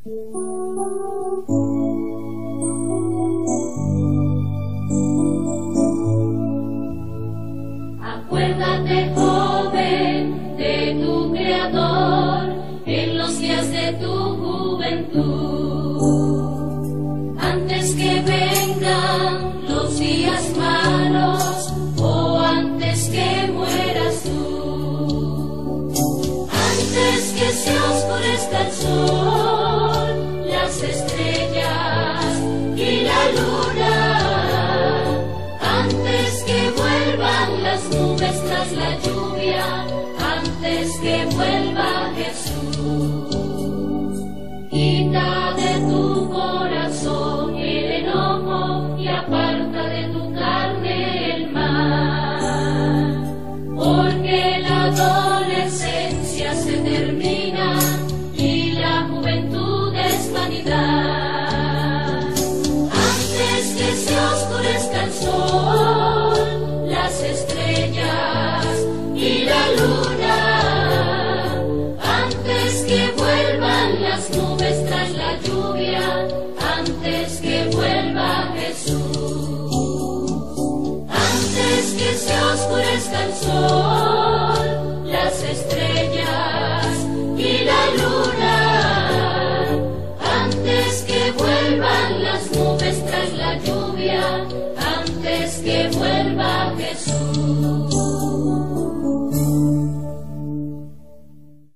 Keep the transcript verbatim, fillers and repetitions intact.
Acuérdate, joven, de tu Creador en los días de tu juventud, antes que vengan los días malos o antes que mueras tú, antes que se oscurezca el sol, las estrellas y la luna, antes que vuelvan las nubes tras la lluvia, antes que vuelva Jesús. Quita de tu corazón el enojo y aparta de tu carne el mal, porque la adolescencia se termina y la juventud es vanidad. Antes que se oscurezca el sol, las estrellas y la luna, antes que vuelvan las nubes tras la lluvia, antes que vuelva Jesús. Antes que se oscurezca el sol, las estrellas y la luna, antes que vuelvan las nubes